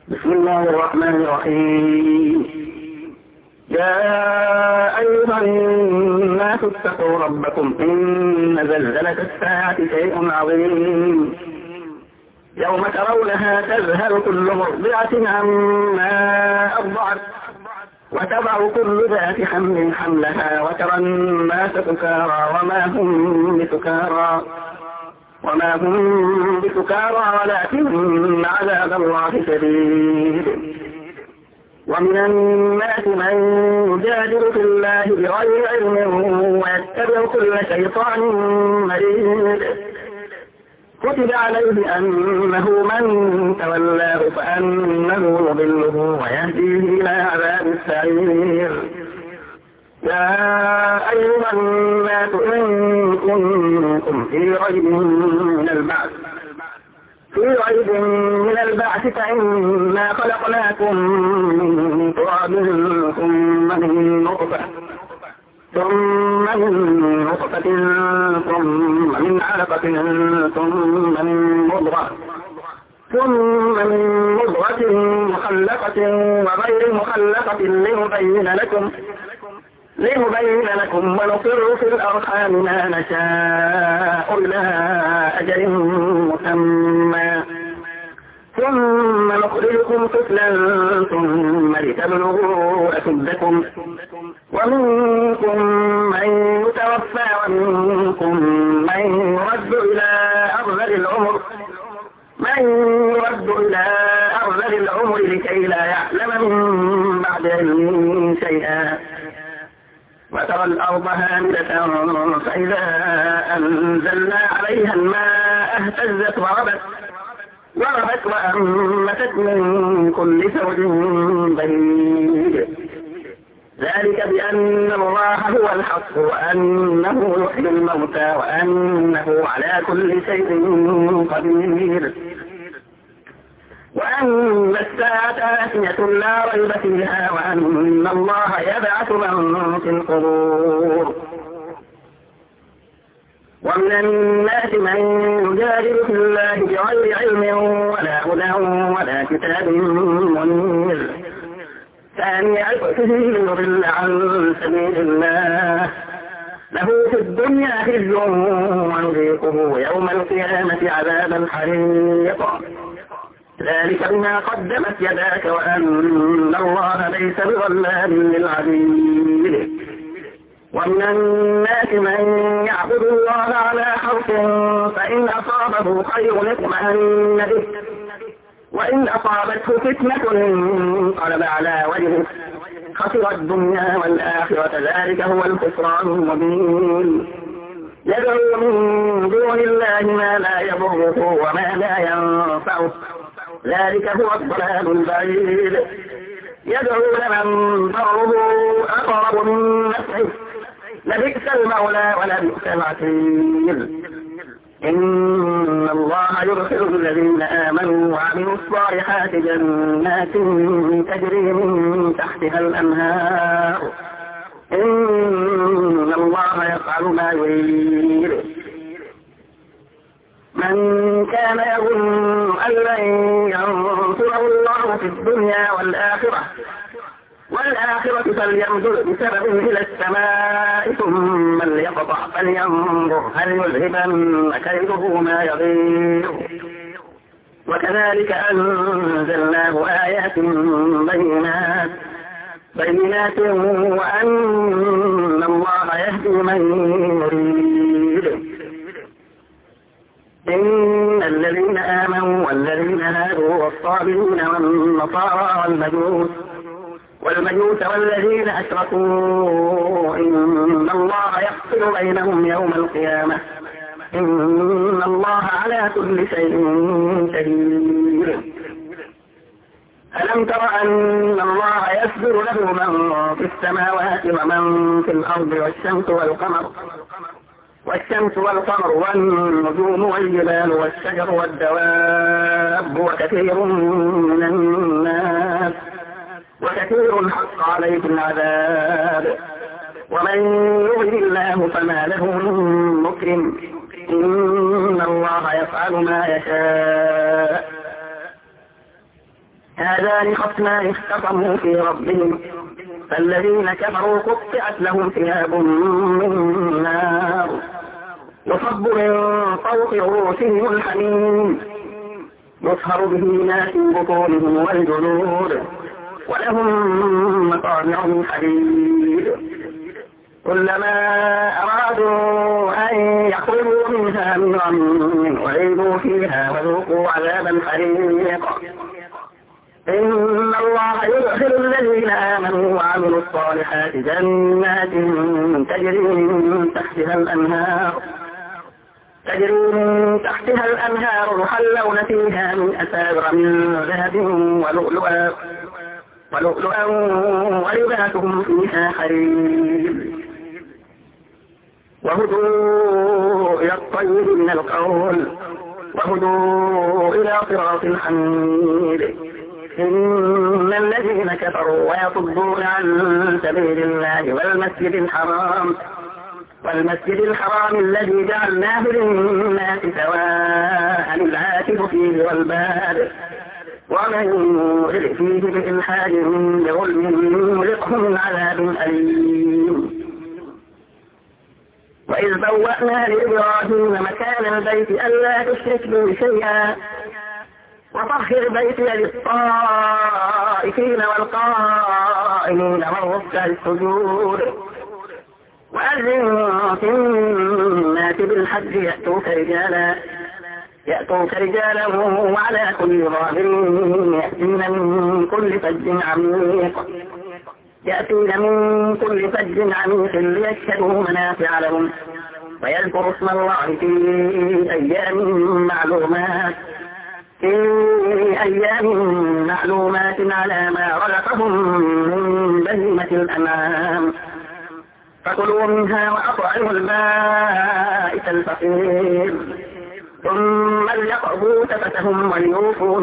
بسم الله الرحمن الرحيم. يا أيها الناس اتقوا ربكم إن زلزلة الساعة شيء عظيم يوم ترونها تذهل كل مرضعة عما أرضعت وتضع كل ذات حمل حملها وترى الناس سكارى وما هم بسكارى ولكن عذاب الله شديد. ومن الناس من يجادل في الله بغير علم ويتبع كل شيطان مريد. كتب عليه أنه من تولاه فأنه يضله ويهديه إلى عذاب السعير. يا أيها الناس إن كنتم في ريب من البعث فإنا خلقناكم من تراب ثم من نطفة ثم من علقة ثم من مضغة مخلقة وغير مخلقة لنبين لكم ونقر في الأرحام ما نشاء إلى أجل مسمى ثم نخرجكم طفلا ثم لتبلغوا أشدكم ومنكم من يتوفى ومنكم من يرد إلى أرذل العمر لكي لا يعلم من بعد علم شيئا. وترى الأرض هامدة فإذا أنزلنا عليها الماء اهتزت وربت وأنبتت من كل زوج بهيج. ذلك بأن الله هو الحق وأنه يحيي الموتى وأنه على كل شيء قدير وأن الساعة آتية لا ريب فيها وأن الله يبعث من في القبور. ومن الناس من يجادل في الله بغير علم ولا هدى ولا كتاب منير ثاني عطفه ليضل عن سبيل الله له في الدنيا خزي ونذيقه يوم القيامة عذاب الحريق. ذلك بما قدمت يداك وأن الله ليس بظلام للعبيد. ومن الناس من يعبد الله على حرف فإن أصابه خير اطمأن به وإن أصابته فتنة انقلب على وجهه خسر الدنيا والآخرة ذلك هو الخسران المبين. يدعو من دون الله ما لا يضره وما لا ينفعه ذلك هو الضلال البعيد. يدعو لمن ضره أقرب من نفعه لبئس المولى ولبئس العشير. إن الله يدخل الذين آمنوا وعملوا الصالحات جنات تجري من تحتها الأنهار إن الله يفعل ما يريد. من كان يظن أن لن ينصره الله في الدنيا والآخرة فليمدد بسبب إلى السماء ثم ليقطع فلينظر هل يذهبن كيده ما يغيظ. وكذلك أنزلناه آيات بينات وأن الله يهدي من يريد. إن الذين آمنوا والذين هادوا والصابرين والنصارى والمجوس والذين أشركوا إن الله يفصل بينهم يوم القيامة إن الله على كل شيء شهيد. ألم تر أن الله يسجد له من في السماوات ومن في الأرض والشمس والقمر والنجوم والجبال والشجر والدواب وكثير حق عليه العذاب ومن يهد الله فما له من مكرم إن الله يفعل ما يشاء. هذان خصمان اختصموا في ربهم فالذين كفروا قطعت لهم ثياب من نار يصب من فوق رؤوسهم الحميم يصهر به ما في بطونهم والجلود ولهم مقامع من حديد كلما أرادوا أن يخرجوا منها من غم أعيدوا فيها وذوقوا عذاب الحريق إن الله يدخل الذين آمنوا وعملوا الصالحات جنات تجري من تحتها الأنهار يحلون فيها من أساور من ذهب ولؤلؤا ولباسهم فيها حرير وهدوا إلى الطيب من القول وهدوا إلى صراط الحميد إن الذين كفروا ويصدون عن سبيل الله والمسجد الحرام الذي جعلناه للناس سواء العاكف فيه والباد ومن يرد فيه بإلحاد بظلم نذقه من عذاب أليم وإذ بوأنا لإبراهيم مكان البيت ألا تشرك به شيئا وطهر بيتي للطائفين والقائمين والركع السجود وأذن في الناس بالحج يأتوك رجالا وعلى كل ضامر يأتين من كل فج عميق ليشهدوا منافع لهم ويذكروا اسم الله في أيام معلومات على ما رزقهم من بهيمة الأنعام فكلوا منها وأطعموا البائس الفقير ثم ليقضوا تفتهم وليوفوا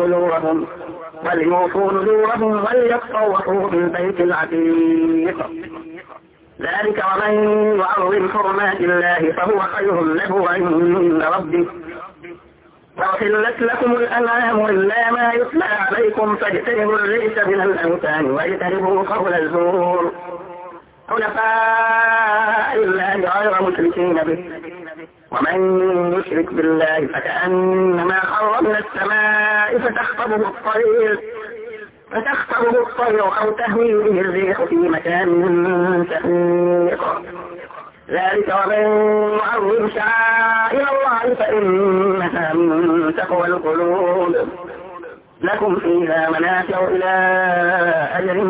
نذورهم وليطوفوا بالبيت العتيق ذلك ومن يعظم حرمات الله فهو خير له عند ربه وأحلت لكم الأنعام إلا ما يتلى عليكم فاجتنبوا الرجس من الأوثان واجتنبوا قول الزور حنفاء الله غير مشركين به ومن يشرك بالله فكأنما خر من السماء فتخطبه الطير أو تهوي به الريح في مكان سحيق ذلك ومن يعظم شعائر الله فإنها من تقوى القلوب لكم فيها منافع إلى أجل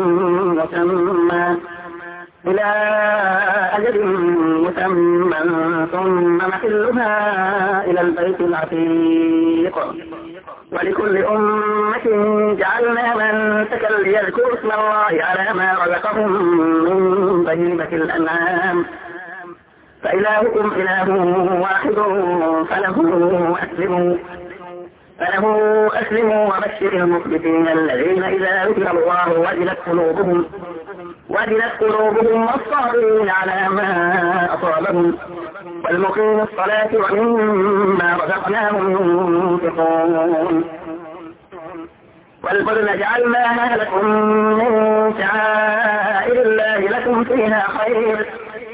مسمى ثم محلها إلى البيت العتيق ولكل أمة جعلنا منسكا ليذكروا اسم الله على ما رزقهم من بهيمة الأنعام فإلهكم إله واحد فله أسلموا وبشر المخبتين الذين إذا ذكر الله وجلت قلوبهم والصابرين على ما أصابهم والمقيم الصلاة ومما رزقناهم ينفقون والبدن جعلناها لكم من شعائر الله لكم فيها خير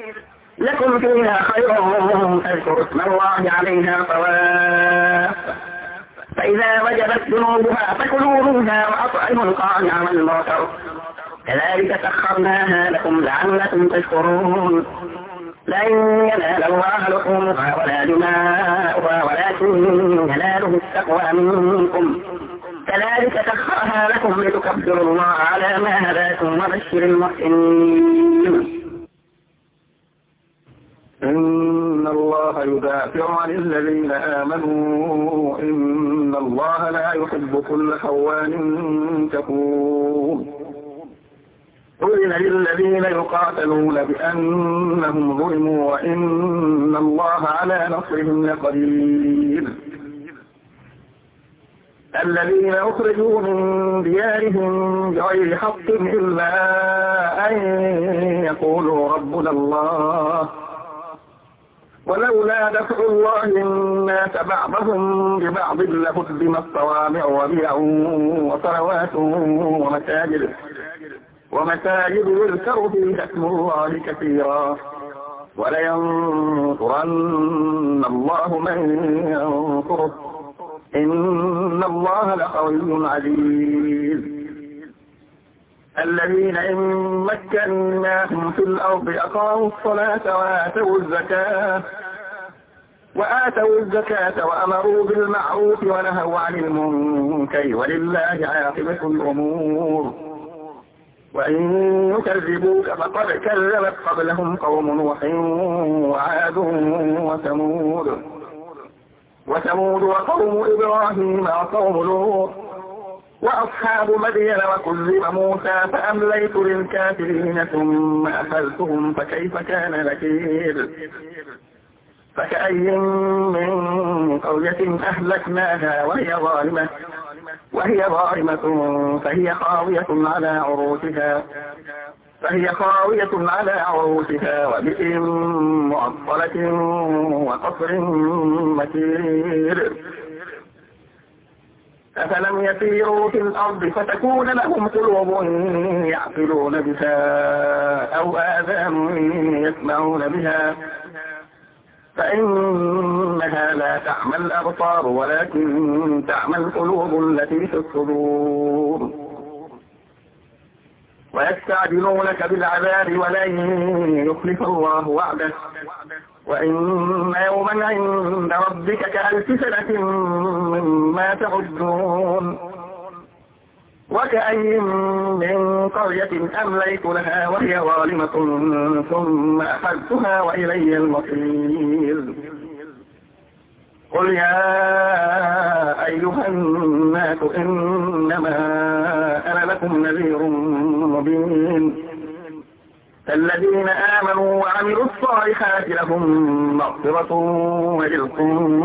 فاذكروا اسم الله عليها طواف فإذا وجبت جنوبها فكلوا منها وأطعموا القانع والمعتر كذلك سخرناها لكم لعلكم تشكرون لن ينال الله لحومها ولا دماؤها ولكن يناله التقوى منكم كذلك سخرها لكم لتكبروا الله على ما هداكم وبشر المحسنين إن الله يدافع عن الذين آمنوا إن الله لا يحب كل خوان كفور أذن للذين يقاتلون بأنهم ظلموا وإن الله على نصرهم لقدير الذين أخرجوا من ديارهم بغير حق إلا أن يقولوا ربنا الله ولولا دفع الله الناس بعضهم ببعض لهدمت صوامع وبيع وصلوات ومساجد يذكر فيها اسم الله كثيرا ولينصرن الله من ينصره إن الله لقوي عزيز. الذين إن مكناهم في الأرض أقاموا الصلاة وآتوا الزكاة وأمروا بالمعروف ونهوا عن المنكر ولله عاقبة الأمور. وإن يكذبوك فقد كذبت قبلهم قوم نوح وعاد وثمود وقوم إبراهيم وقوم لوط وأصحاب مدين وكذب موسى فأمليت للكافرين ثم أخذتهم فكيف كان نكير. فكأي من قرية أهلكناها وهي ظالمة فهي خاوية على عروشها وبئر معطلة وقصر مكير. أفلم يسيروا في الأرض فتكون لهم قلوب يعقلون بها أو آذان يسمعون بها فإنها لا تعمى الأبصار ولكن تعمى القلوب التي في الصدور. ويستعجلونك بالعذاب ولن يخلف الله وعده وإن يوما عند ربك كألف سنة مما تعدون. وكأي من قرية أمليت لها وهي ظالمة ثم أخذتها وإلي المصير. قل يا أيها الناس إنما أنا لكم نذير مبين. الذين آمنوا وعملوا الصالحات لهم مغفرة ورزق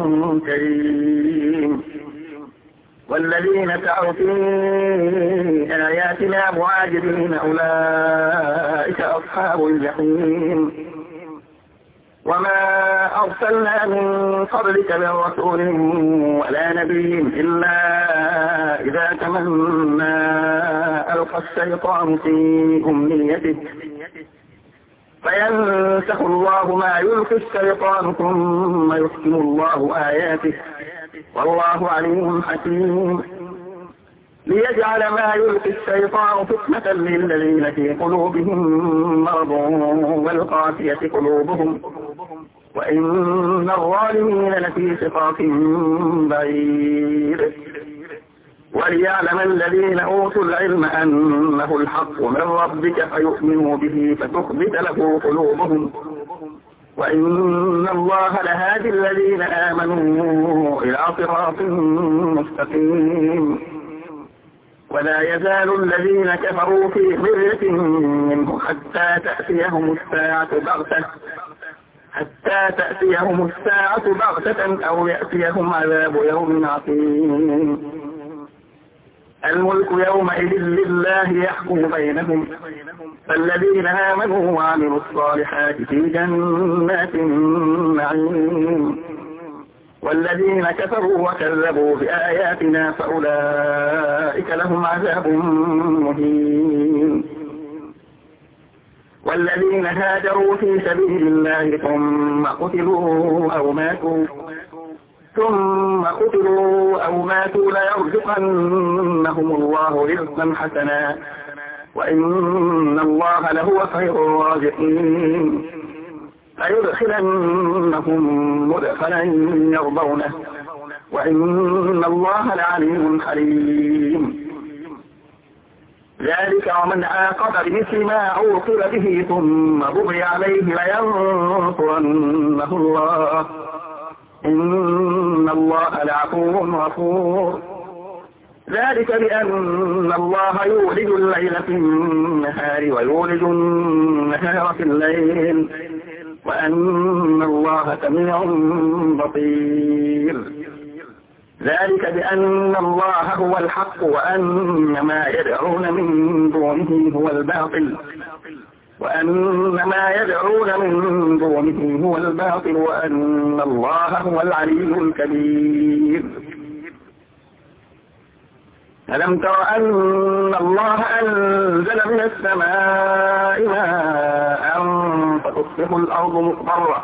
كريم. والذين سعوا في آياتنا معاجزين أولئك أصحاب الجحيم. وما أرسلنا من قبلك من رسول ولا نبي إلا إذا تمنى ألقى الشيطان في أمنيته فينسخ الله ما يلقي الشيطان ثم يحكم الله آياته والله عليم حكيم. ليجعل ما يلقي الشيطان فتنة للذين في قلوبهم مرض والقاسية قلوبهم وإن الظالمين لفي شقاق بعيد. وليعلم الذين أوتوا العلم أنه الحق من ربك فيؤمنوا به فتخبت له قلوبهم وإن الله لهادي الذين آمنوا إلى صراط مستقيم. ولا يزال الذين كفروا في مرية منه حتى تأتيهم الساعة بغتة أو يأتيهم عذاب يوم عقيم. الملك يومئذ لله يحكم بينهم فالذين آمنوا وعملوا الصالحات في جنات النعيم والذين كفروا وكذبوا بآياتنا فأولئك لهم عذاب مهين. والذين هاجروا في سبيل الله ثم قتلوا أو ماتوا ليرزقنهم الله رزقا حسنا وإن الله لهو خير الرازقين. ليدخلنهم مدخلا يرضونه وإن الله لعليم حليم. ذلك ومن عاقب بمثل ما عوقب به ثم بغي عليه لينصرنه الله إن الله لعفو غفور. ذلك بأن الله يولج الليل في النهار ويولج النهار في الليل وأن الله سميع بصير. ذلك بأن الله هو الحق وأن ما يدعون من دونه هو الباطل وأن ما يدعون من دونه هو الباطل وأن الله هو العلي الكبير. ألم تر أن الله أنزل من السماء ماء فتصبح الأرض مخضرة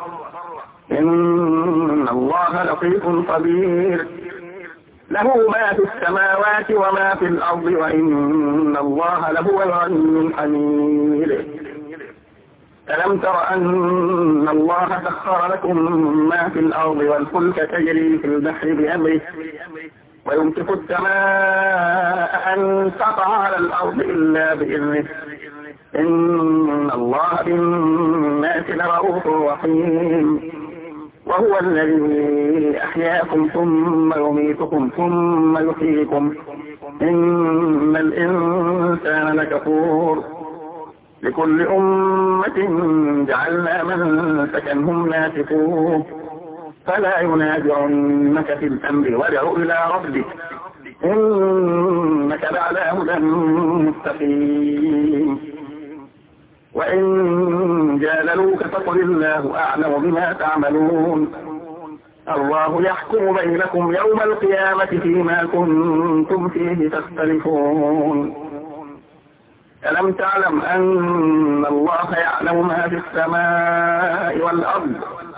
إن الله لطيف خبير له ما في السماوات وما في الأرض وإن الله لهو الغني الحميد. ألم تر أن الله سخر لكم ما في الأرض والفلك تجري في البحر بأمره ويمسك السماء أن تقع على الأرض إلا بإذنه إن الله بالناس لرؤوف رحيم. وهو الذي أحياكم ثم يميتكم ثم يحييكم إن الإنسان لكفور. لكل أمة جعلنا منسكا هم ناسكوه فلا ينازعنك في الأمر وادع إلى ربك إنك لعلى هدى مستقيم. وإن جادلوك فقل الله أعلم بما تعملون الله يحكم بينكم يوم القيامة فيما كنتم فيه تختلفون. ألم تعلم أن الله يعلم ما في السماء والأرض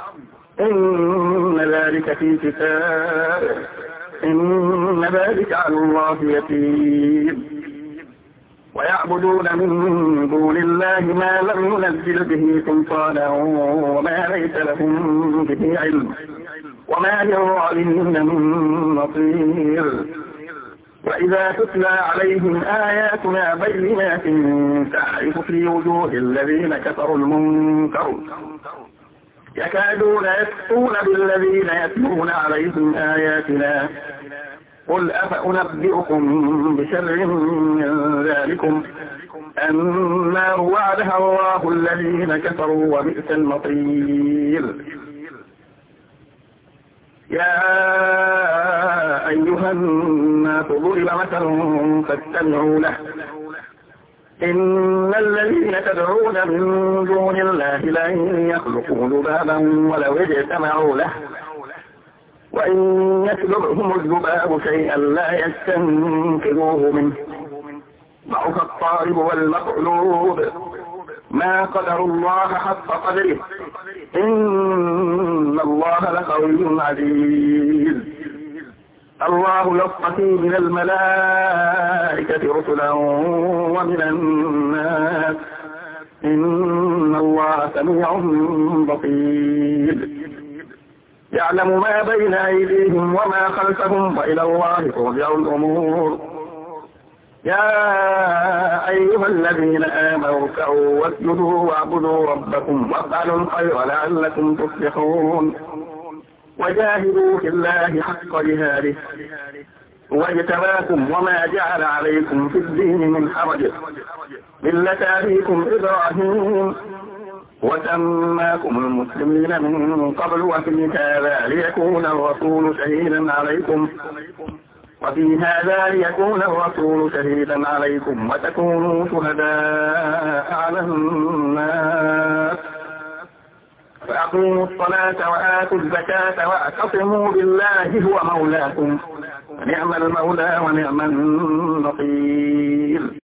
إن ذلك في كتاب إن ذلك على الله يسير. ويعبدون من دون الله ما لم ينزل به سلطانا وما ليس لهم به علم وما للظالمين من نصير. وإذا تتلى عليهم آياتنا بينات تعرف في وجوه الذين كفروا المنكر يكادون يسطون بالذين يتلون عليهم آياتنا قل أفأنبئكم بشر من ذلكم النار وعدها الله الذين كفروا وبئس المصير. يا أيها الناس ضرب مثل فاستمعوا له إن الذين تدعون من دون الله لن يخلقوا ذبابا ولو اجتمعوا له وإن يسلبهم الذباب شيئا لا يستنقذوه منه ضعف الطالب والمطلوب ما قدر الله حق قدره إن الله لقوي عزيز. الله يصطفي من الملائكة رسلا ومن الناس إن الله سميع بصير. يعلم ما بين أيديهم وما خلفهم وإلى الله ترجع الأمور. يا أيها الذين آمنوا اركعوا واسجدوا واعبدوا ربكم وافعلوا الخير لعلكم تفلحون. وجاهدوا في الله حق جهاده واجتباكم وما جعل عليكم في الدين من حرج ملة أبيكم إبراهيم وسماكم المسلمين من قبل وفي هذا ليكون الرسول شهيدا عليكم وتكونوا شهداء على الناس فأقيموا الصلاة وآتوا الزكاة واعتصموا بالله هو مولاكم ونعم المولى ونعم النصير.